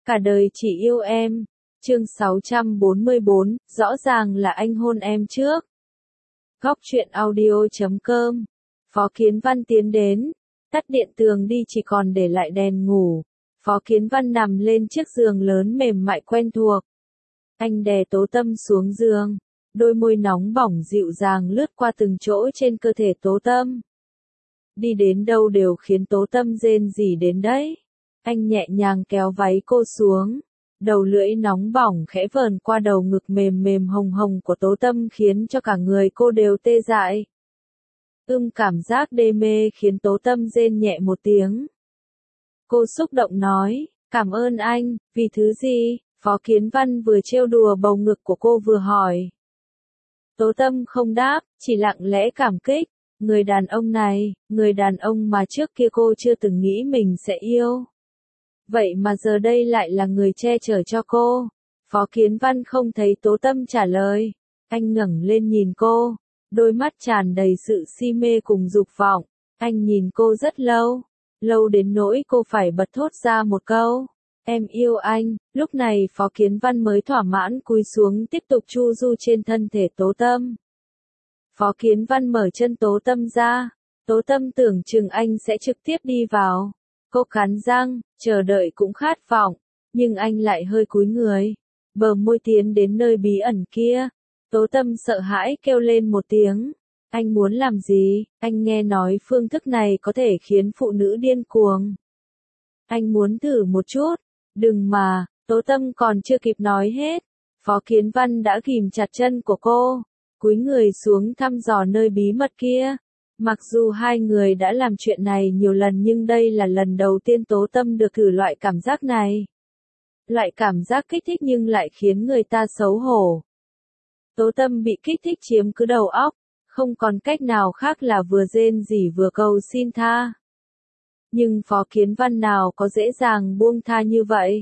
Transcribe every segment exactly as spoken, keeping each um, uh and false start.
Cả đời chỉ yêu em. Chương sáu trăm bốn mươi bốn, rõ ràng là anh hôn em trước. Góc truyện audio chấm com. Phó Kiến Văn tiến đến, tắt điện tường đi chỉ còn để lại đèn ngủ. Phó Kiến Văn nằm lên chiếc giường lớn mềm mại quen thuộc. Anh đè Tố Tâm xuống giường, đôi môi nóng bỏng dịu dàng lướt qua từng chỗ trên cơ thể Tố Tâm. Đi đến đâu đều khiến Tố Tâm rên rỉ đến đấy. Anh nhẹ nhàng kéo váy cô xuống, đầu lưỡi nóng bỏng khẽ vờn qua đầu ngực mềm mềm hồng hồng của Tố Tâm khiến cho cả người cô đều tê dại. Ưm cảm giác đê mê khiến Tố Tâm rên nhẹ một tiếng. Cô xúc động nói, cảm ơn anh, vì thứ gì? Phó Kiến Văn vừa trêu đùa bầu ngực của cô vừa hỏi. Tố Tâm không đáp, chỉ lặng lẽ cảm kích. Người đàn ông này, người đàn ông mà trước kia cô chưa từng nghĩ mình sẽ yêu. Vậy mà giờ đây lại là người che chở cho cô. Phó Kiến Văn không thấy Tố Tâm trả lời. Anh ngẩng lên nhìn cô, đôi mắt tràn đầy sự si mê cùng dục vọng. Anh nhìn cô rất lâu, lâu đến nỗi cô phải bật thốt ra một câu. Em yêu anh. Lúc này Phó Kiến Văn mới thỏa mãn cúi xuống tiếp tục chu du trên thân thể Tố Tâm. Phó Kiến Văn mở chân Tố Tâm ra. Tố Tâm tưởng chừng anh sẽ trực tiếp đi vào. Cô cắn răng, chờ đợi cũng khát vọng, nhưng anh lại hơi cúi người, bờ môi tiến đến nơi bí ẩn kia. Tố Tâm sợ hãi kêu lên một tiếng. Anh muốn làm gì? Anh nghe nói phương thức này có thể khiến phụ nữ điên cuồng. Anh muốn thử một chút. Đừng mà, Tố Tâm còn chưa kịp nói hết. Phó Kiến Văn đã ghìm chặt chân của cô, cúi người xuống thăm dò nơi bí mật kia. Mặc dù hai người đã làm chuyện này nhiều lần nhưng đây là lần đầu tiên Tố Tâm được thử loại cảm giác này. Loại cảm giác kích thích nhưng lại khiến người ta xấu hổ. Tố Tâm bị kích thích chiếm cứ đầu óc, không còn cách nào khác là vừa rên rỉ vừa cầu xin tha. Nhưng Phó Kiến Văn nào có dễ dàng buông tha như vậy.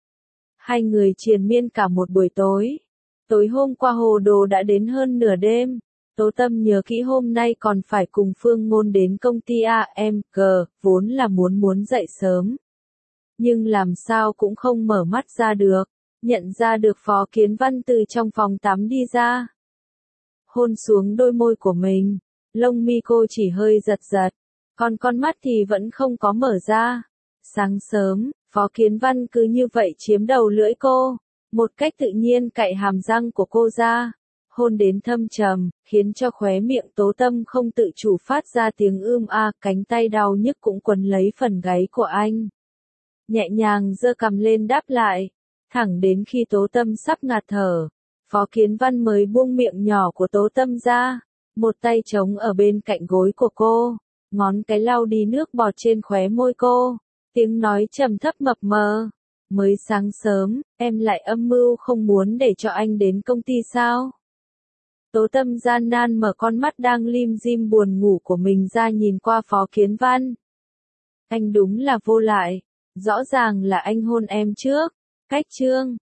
Hai người triền miên cả một buổi tối. Tối hôm qua hồ đồ đã đến hơn nửa đêm. Tố Tâm nhớ kỹ hôm nay còn phải cùng Phương Ngôn đến công ty a em giê, vốn là muốn muốn dậy sớm. Nhưng làm sao cũng không mở mắt ra được, nhận ra được Phó Kiến Văn từ trong phòng tắm đi ra. Hôn xuống đôi môi của mình, lông mi cô chỉ hơi giật giật, còn con mắt thì vẫn không có mở ra. Sáng sớm, Phó Kiến Văn cứ như vậy chiếm đầu lưỡi cô, một cách tự nhiên cạy hàm răng của cô ra. Hôn đến thâm trầm, khiến cho khóe miệng Tố Tâm không tự chủ phát ra tiếng ưm a, cánh tay đau nhức cũng quấn lấy phần gáy của anh. Nhẹ nhàng giơ cằm lên đáp lại, thẳng đến khi Tố Tâm sắp ngạt thở, Phó Kiến Văn mới buông miệng nhỏ của Tố Tâm ra, một tay trống ở bên cạnh gối của cô, ngón cái lau đi nước bọt trên khóe môi cô, tiếng nói trầm thấp mập mờ. Mới sáng sớm, em lại âm mưu không muốn để cho anh đến công ty sao? Tố Tâm gian nan mở con mắt đang lim dim buồn ngủ của mình ra nhìn qua Phó Kiến Văn. Anh đúng là vô lại, rõ ràng là anh hôn em trước. Cách chương